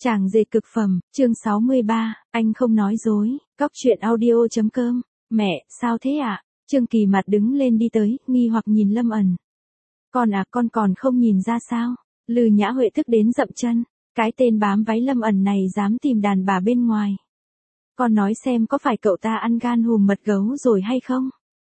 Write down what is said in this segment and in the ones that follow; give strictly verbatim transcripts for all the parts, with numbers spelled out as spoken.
Chàng dệt cực phẩm, chương sáu mươi ba, anh không nói dối, cóc truyện audio chấm com. Mẹ, sao thế ạ? À? Trương Kỳ mặt đứng lên đi tới, nghi hoặc nhìn Lâm ẩn. Con à, con còn không nhìn ra sao? Lư Nhã Huệ tức đến dậm chân, cái tên bám váy Lâm ẩn này dám tìm đàn bà bên ngoài. Con nói xem có phải cậu ta ăn gan hùm mật gấu rồi hay không?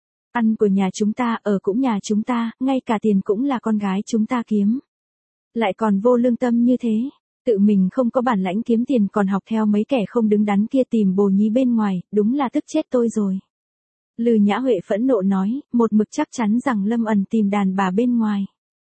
Ăn của nhà chúng ta, ở cũng nhà chúng ta, ngay cả tiền cũng là con gái chúng ta kiếm. Lại còn vô lương tâm như thế. Tự mình không có bản lãnh kiếm tiền còn học theo mấy kẻ không đứng đắn kia tìm bồ nhí bên ngoài, đúng là tức chết tôi rồi. Lư Nhã Huệ phẫn nộ nói, một mực chắc chắn rằng Lâm ẩn tìm đàn bà bên ngoài.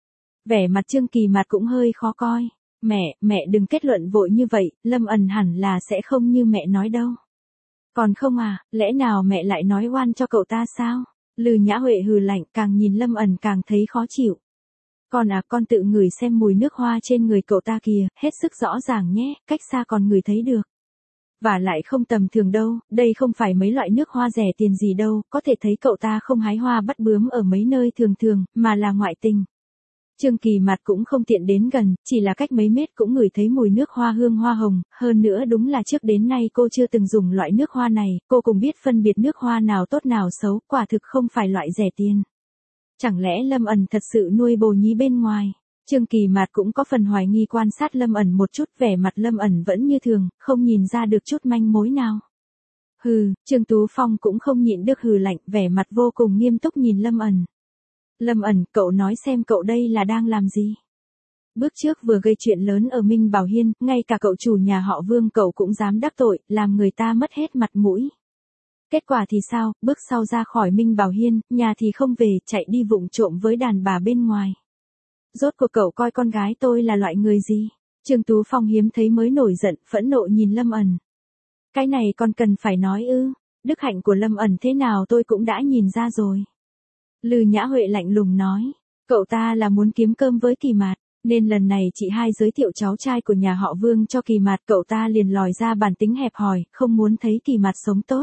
Vẻ mặt Trương Kỳ mặt cũng hơi khó coi. Mẹ, mẹ đừng kết luận vội như vậy, Lâm ẩn hẳn là sẽ không như mẹ nói đâu. Còn không à, lẽ nào mẹ lại nói oan cho cậu ta sao? Lư Nhã Huệ hừ lạnh, càng nhìn Lâm ẩn càng thấy khó chịu. Con à, con tự ngửi xem mùi nước hoa trên người cậu ta kìa, hết sức rõ ràng nhé, cách xa còn ngửi thấy được. Và lại không tầm thường đâu, đây không phải mấy loại nước hoa rẻ tiền gì đâu, có thể thấy cậu ta không hái hoa bắt bướm ở mấy nơi thường thường, mà là ngoại tình. Trương Kỳ mặt cũng không tiện đến gần, chỉ là cách mấy mét cũng ngửi thấy mùi nước hoa hương hoa hồng, hơn nữa đúng là trước đến nay cô chưa từng dùng loại nước hoa này, cô cũng biết phân biệt nước hoa nào tốt nào xấu, quả thực không phải loại rẻ tiền. Chẳng lẽ Lâm ẩn thật sự nuôi bồ nhí bên ngoài? Trương Kỳ mặt cũng có phần hoài nghi quan sát Lâm ẩn một chút, vẻ mặt Lâm ẩn vẫn như thường, không nhìn ra được chút manh mối nào. Hừ, Trương Tú Phong cũng không nhịn được hừ lạnh, vẻ mặt vô cùng nghiêm túc nhìn Lâm ẩn. Lâm ẩn, cậu nói xem cậu đây là đang làm gì? Bước trước vừa gây chuyện lớn ở Minh Bảo Hiên, ngay cả cậu chủ nhà họ Vương cậu cũng dám đắc tội, làm người ta mất hết mặt mũi. Kết quả thì sao, bước sau ra khỏi Minh Bảo Hiên, nhà thì không về, chạy đi vụng trộm với đàn bà bên ngoài. Rốt cuộc cậu coi con gái tôi là loại người gì? Trương Tú Phong hiếm thấy mới nổi giận, phẫn nộ nhìn Lâm ẩn. Cái này còn cần phải nói ư? Đức hạnh của Lâm ẩn thế nào tôi cũng đã nhìn ra rồi. Lư Nhã Huệ lạnh lùng nói, cậu ta là muốn kiếm cơm với Kỳ Mạt, nên lần này chị hai giới thiệu cháu trai của nhà họ Vương cho Kỳ Mạt, cậu ta liền lòi ra bản tính hẹp hòi, không muốn thấy Kỳ Mạt sống tốt.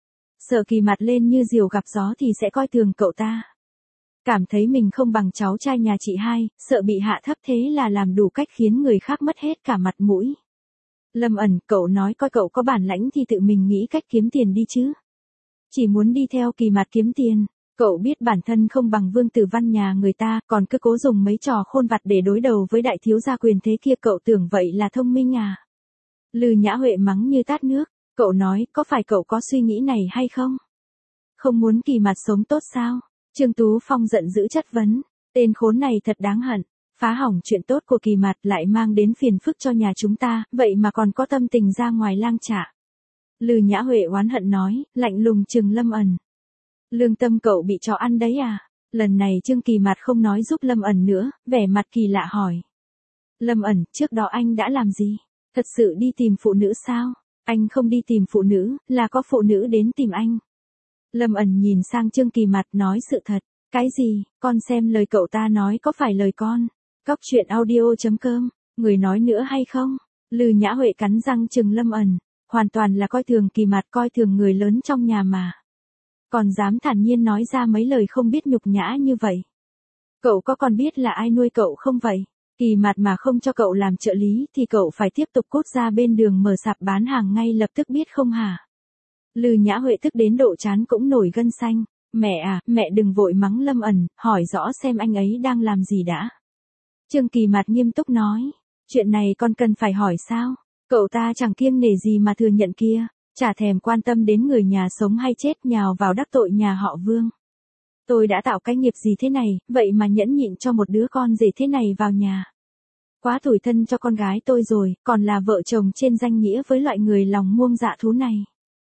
Sợ Kỳ Mạt lên như diều gặp gió thì sẽ coi thường cậu ta. Cảm thấy mình không bằng cháu trai nhà chị hai, sợ bị hạ thấp thế là làm đủ cách khiến người khác mất hết cả mặt mũi. Lâm ẩn, cậu nói coi cậu có bản lãnh thì tự mình nghĩ cách kiếm tiền đi chứ. Chỉ muốn đi theo Kỳ Mạt kiếm tiền. Cậu biết bản thân không bằng Vương Tử Văn nhà người ta, còn cứ cố dùng mấy trò khôn vặt để đối đầu với đại thiếu gia quyền thế kia, cậu tưởng vậy là thông minh à? Lư Nhã Huệ mắng như tát nước, cậu nói, có phải cậu có suy nghĩ này hay không? Không muốn Kỳ Mạt sống tốt sao? Trương Tú Phong giận dữ chất vấn, tên khốn này thật đáng hận, phá hỏng chuyện tốt của Kỳ Mạt lại mang đến phiền phức cho nhà chúng ta, vậy mà còn có tâm tình ra ngoài lang trả. Lư Nhã Huệ oán hận nói, lạnh lùng trừng Lâm ẩn. Lương tâm cậu bị chó ăn đấy à? Lần này Trương Kỳ mặt không nói giúp Lâm ẩn nữa, vẻ mặt kỳ lạ hỏi. Lâm ẩn, trước đó anh đã làm gì? Thật sự đi tìm phụ nữ sao? Anh không đi tìm phụ nữ, là có phụ nữ đến tìm anh. Lâm ẩn nhìn sang Trương Kỳ mặt nói sự thật. Cái gì? Con xem lời cậu ta nói có phải lời con? Cóc truyện audio chấm com, người nói nữa hay không? Lư Nhã Huệ cắn răng trừng Lâm ẩn, hoàn toàn là coi thường Kỳ mặt, coi thường người lớn trong nhà mà. Còn dám thản nhiên nói ra mấy lời không biết nhục nhã như vậy. Cậu có còn biết là ai nuôi cậu không vậy? Kỳ mặt mà không cho cậu làm trợ lý thì cậu phải tiếp tục cút ra bên đường mở sạp bán hàng ngay lập tức biết không hả? Lư Nhã Huệ tức đến độ trán cũng nổi gân xanh. Mẹ à, mẹ đừng vội mắng Lâm ẩn, hỏi rõ xem anh ấy đang làm gì đã. Trương Kỳ mặt nghiêm túc nói, chuyện này con cần phải hỏi sao? Cậu ta chẳng kiêng nể gì mà thừa nhận kia. Chả thèm quan tâm đến người nhà sống hay chết, nhào vào đắc tội nhà họ Vương. Tôi đã tạo cái nghiệp gì thế này, vậy mà nhẫn nhịn cho một đứa con rể thế này vào nhà. Quá tủi thân cho con gái tôi rồi, còn là vợ chồng trên danh nghĩa với loại người lòng muông dạ thú này.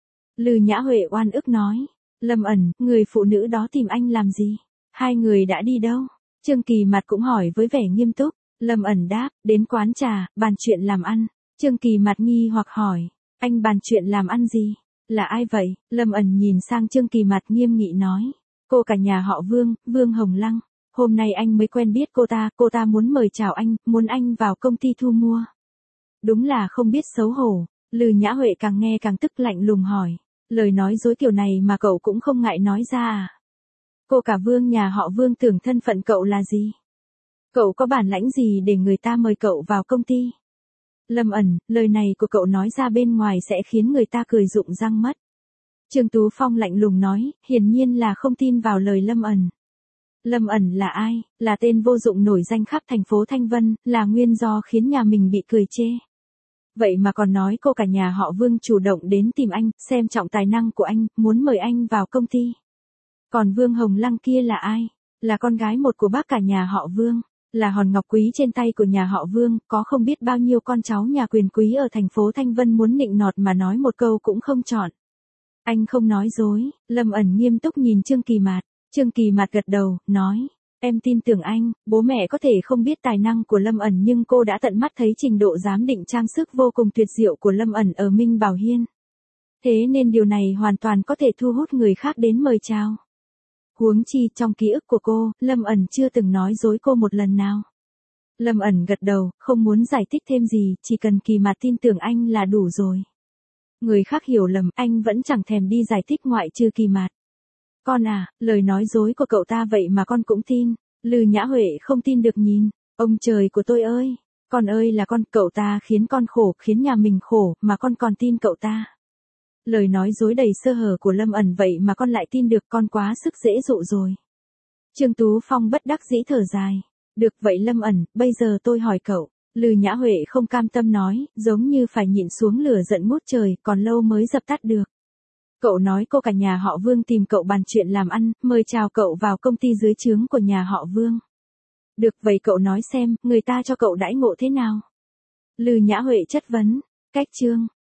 Lư Nhã Huệ oan ức nói, Lâm ẩn, người phụ nữ đó tìm anh làm gì? Hai người đã đi đâu? Trương Kỳ mặt cũng hỏi với vẻ nghiêm túc. Lâm ẩn đáp, đến quán trà, bàn chuyện làm ăn. Trương Kỳ mặt nghi hoặc hỏi. Anh bàn chuyện làm ăn gì? Là ai vậy? Lâm ẩn nhìn sang Trương Kỳ mặt nghiêm nghị nói. Cô cả nhà họ Vương, Vương Hồng Lăng. Hôm nay anh mới quen biết cô ta, cô ta muốn mời chào anh, muốn anh vào công ty thu mua. Đúng là không biết xấu hổ. Lư Nhã Huệ càng nghe càng tức, lạnh lùng hỏi. Lời nói dối kiểu này mà cậu cũng không ngại nói ra à? Cô cả Vương nhà họ Vương tưởng thân phận cậu là gì? Cậu có bản lãnh gì để người ta mời cậu vào công ty? Lâm ẩn, lời này của cậu nói ra bên ngoài sẽ khiến người ta cười rụng răng mất. Trương Tú Phong lạnh lùng nói, hiển nhiên là không tin vào lời Lâm ẩn. Lâm ẩn là ai? Là tên vô dụng nổi danh khắp thành phố Thanh Vân, là nguyên do khiến nhà mình bị cười chê. Vậy mà còn nói cô cả nhà họ Vương chủ động đến tìm anh, xem trọng tài năng của anh, muốn mời anh vào công ty. Còn Vương Hồng Lăng kia là ai? Là con gái một của bác cả nhà họ Vương, là hòn ngọc quý trên tay của nhà họ Vương, có không biết bao nhiêu con cháu nhà quyền quý ở thành phố Thanh Vân muốn nịnh nọt mà nói một câu cũng không chọn. Anh không nói dối, Lâm ẩn nghiêm túc nhìn Trương Kỳ Mạt. Trương Kỳ Mạt gật đầu, nói, em tin tưởng anh, bố mẹ có thể không biết tài năng của Lâm ẩn nhưng cô đã tận mắt thấy trình độ giám định trang sức vô cùng tuyệt diệu của Lâm ẩn ở Minh Bảo Hiên. Thế nên điều này hoàn toàn có thể thu hút người khác đến mời chào. Huống chi trong ký ức của cô, Lâm ẩn chưa từng nói dối cô một lần nào. Lâm ẩn gật đầu, không muốn giải thích thêm gì, chỉ cần Kỳ Mạt tin tưởng anh là đủ rồi. Người khác hiểu lầm, anh vẫn chẳng thèm đi giải thích ngoại trừ Kỳ Mạt. Con à, lời nói dối của cậu ta vậy mà con cũng tin. Lư Nhã Huệ không tin được nhìn. Ông trời của tôi ơi, con ơi là con, cậu ta khiến con khổ, khiến nhà mình khổ, mà con còn tin cậu ta. Lời nói dối đầy sơ hở của Lâm ẩn vậy mà con lại tin được, con quá sức dễ dụ rồi. Trương Tú Phong bất đắc dĩ thở dài. Được vậy Lâm ẩn, bây giờ tôi hỏi cậu. Lư Nhã Huệ không cam tâm nói, giống như phải nhịn xuống lửa giận ngút trời, còn lâu mới dập tắt được. Cậu nói cô cả nhà họ Vương tìm cậu bàn chuyện làm ăn, mời chào cậu vào công ty dưới trướng của nhà họ Vương. Được vậy cậu nói xem, người ta cho cậu đãi ngộ thế nào? Lư Nhã Huệ chất vấn. Cách chương.